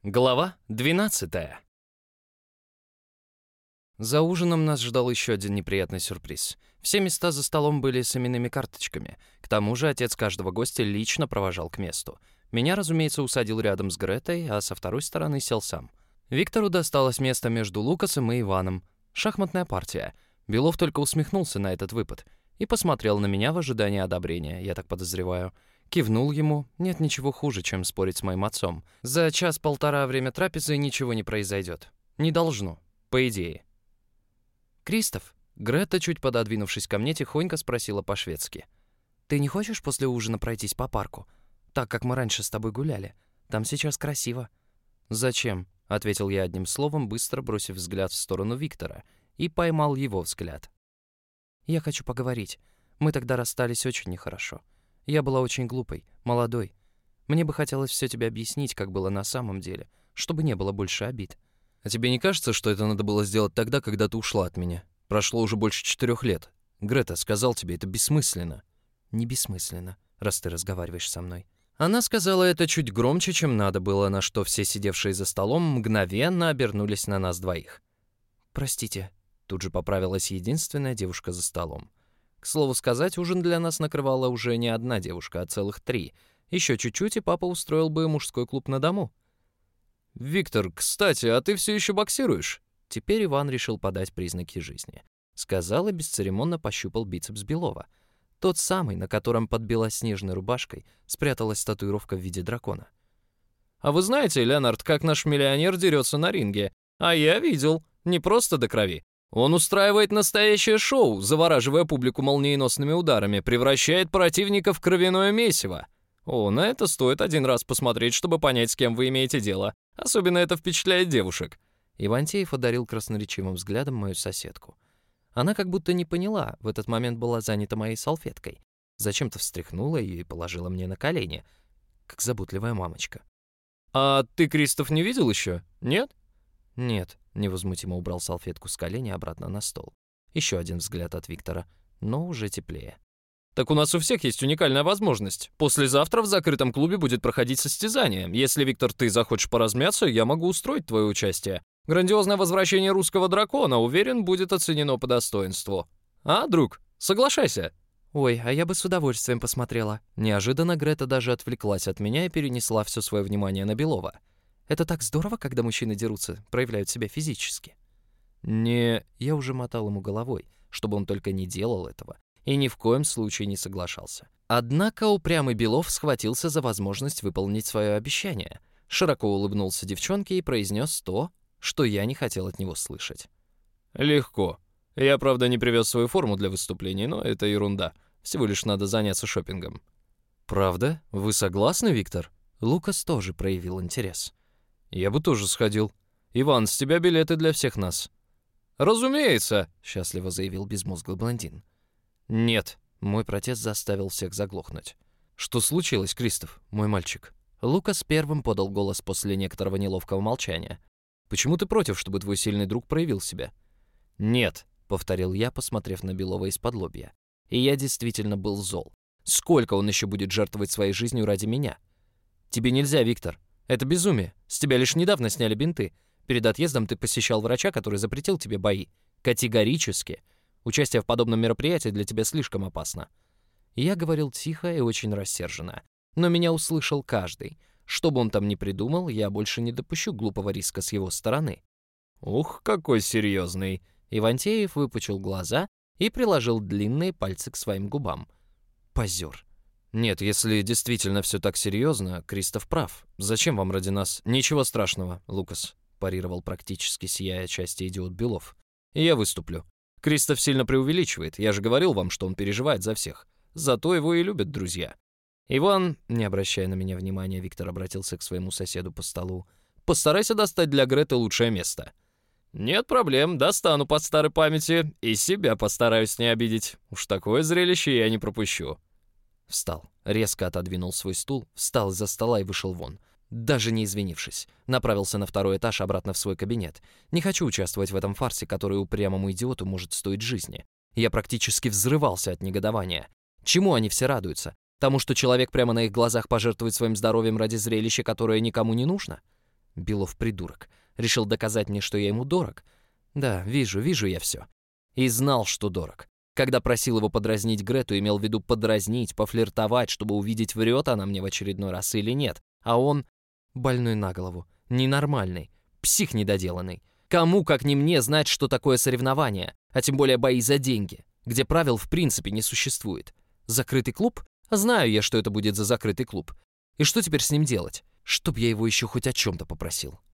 Глава 12. За ужином нас ждал еще один неприятный сюрприз. Все места за столом были с именными карточками. К тому же отец каждого гостя лично провожал к месту. Меня, разумеется, усадил рядом с Гретой, а со второй стороны сел сам. Виктору досталось место между Лукасом и Иваном. Шахматная партия. Белов только усмехнулся на этот выпад и посмотрел на меня в ожидании одобрения, я так подозреваю. Кивнул ему. Нет ничего хуже, чем спорить с моим отцом. За час-полтора время трапезы ничего не произойдет. Не должно, по идее. «Кристоф?» Грета, чуть пододвинувшись ко мне, тихонько спросила по-шведски. «Ты не хочешь после ужина пройтись по парку? Так, как мы раньше с тобой гуляли. Там сейчас красиво». «Зачем?» — ответил я одним словом, быстро бросив взгляд в сторону Виктора, и поймал его взгляд. «Я хочу поговорить. Мы тогда расстались очень нехорошо. Я была очень глупой, молодой. Мне бы хотелось все тебе объяснить, как было на самом деле, чтобы не было больше обид». «А тебе не кажется, что это надо было сделать тогда, когда ты ушла от меня? Прошло уже больше 4 лет. Грета сказал тебе, это бессмысленно». «Не бессмысленно, раз ты разговариваешь со мной». Она сказала это чуть громче, чем надо было, на что все сидевшие за столом мгновенно обернулись на нас двоих. «Простите», — тут же поправилась единственная девушка за столом. К слову сказать, ужин для нас накрывала уже не одна девушка, а целых 3. Еще чуть-чуть, и папа устроил бы мужской клуб на дому. «Виктор, кстати, а ты все еще боксируешь?» Теперь Иван решил подать признаки жизни. Сказал и бесцеремонно пощупал бицепс Белова. Тот самый, на котором под белоснежной рубашкой спряталась татуировка в виде дракона. «А вы знаете, Леонард, как наш миллионер дерется на ринге? А я видел, не просто до крови. Он устраивает настоящее шоу, завораживая публику молниеносными ударами, превращает противника в кровяное месиво. О, на это стоит один раз посмотреть, чтобы понять, с кем вы имеете дело. Особенно это впечатляет девушек». Ивантеев одарил красноречивым взглядом мою соседку. Она как будто не поняла, в этот момент была занята моей салфеткой. Зачем-то встряхнула ее и положила мне на колени, как заботливая мамочка. «А ты, Кристоф, не видел еще? Нет?» «Нет», — невозмутимо убрал салфетку с колени обратно на стол. Еще один взгляд от Виктора, но уже теплее. «Так у нас у всех есть уникальная возможность. Послезавтра в закрытом клубе будет проходить состязание. Если, Виктор, ты захочешь поразмяться, я могу устроить твое участие. Грандиозное возвращение русского дракона, уверен, будет оценено по достоинству. А, друг, соглашайся». «Ой, а я бы с удовольствием посмотрела». Неожиданно Грета даже отвлеклась от меня и перенесла все свое внимание на Белова. «Это так здорово, когда мужчины дерутся, проявляют себя физически». Я уже мотал ему головой, чтобы он только не делал этого, и ни в коем случае не соглашался. Однако упрямый Белов схватился за возможность выполнить свое обещание, широко улыбнулся девчонке и произнес то, что я не хотел от него слышать. «Легко. Я, правда, не привез свою форму для выступлений, но это ерунда. Всего лишь надо заняться шопингом». «Правда? Вы согласны, Виктор?» Лукас тоже проявил интерес. «Я бы тоже сходил. Иван, с тебя билеты для всех нас». «Разумеется», — счастливо заявил безмозглый блондин. «Нет», — мой протест заставил всех заглохнуть. «Что случилось, Кристоф, мой мальчик?» Лукас первым подал голос после некоторого неловкого молчания. «Почему ты против, чтобы твой сильный друг проявил себя?» «Нет», — повторил я, посмотрев на Белова из-под лобья. И я действительно был зол. Сколько он еще будет жертвовать своей жизнью ради меня? «Тебе нельзя, Виктор. Это безумие. С тебя лишь недавно сняли бинты. Перед отъездом ты посещал врача, который запретил тебе бои. Категорически. Участие в подобном мероприятии для тебя слишком опасно». Я говорил тихо и очень рассерженно. Но меня услышал каждый. Что бы он там ни придумал, я больше не допущу глупого риска с его стороны. «Ух, какой серьезный!» Ивантеев выпучил глаза и приложил длинные пальцы к своим губам. Позер. «Нет, если действительно все так серьезно, Кристоф прав. Зачем вам ради нас?» «Ничего страшного, Лукас», — парировал практически сияя части идиот Белов. «И я выступлю. Кристоф сильно преувеличивает. Я же говорил вам, что он переживает за всех. Зато его и любят друзья». «Иван», не обращая на меня внимания, Виктор обратился к своему соседу по столу. «Постарайся достать для Греты лучшее место». «Нет проблем, достану по старой памяти и себя постараюсь не обидеть. Уж такое зрелище я не пропущу». Встал, резко отодвинул свой стул, встал из-за стола и вышел вон. Даже не извинившись, направился на 2-й этаж обратно в свой кабинет. Не хочу участвовать в этом фарсе, который упрямому идиоту может стоить жизни. Я практически взрывался от негодования. Чему они все радуются? Тому, что человек прямо на их глазах пожертвует своим здоровьем ради зрелища, которое никому не нужно? Белов придурок. Решил доказать мне, что я ему дорог. Да, вижу я все. И знал, что дорог. Когда просил его подразнить Грету, имел в виду подразнить, пофлиртовать, чтобы увидеть, врет она мне в очередной раз или нет. А он больной на голову, ненормальный, псих недоделанный. Кому, как не мне, знать, что такое соревнование, а тем более бои за деньги, где правил в принципе не существует. Закрытый клуб? Знаю я, что это будет за закрытый клуб. И что теперь с ним делать? Чтоб я его еще хоть о чем-то попросил.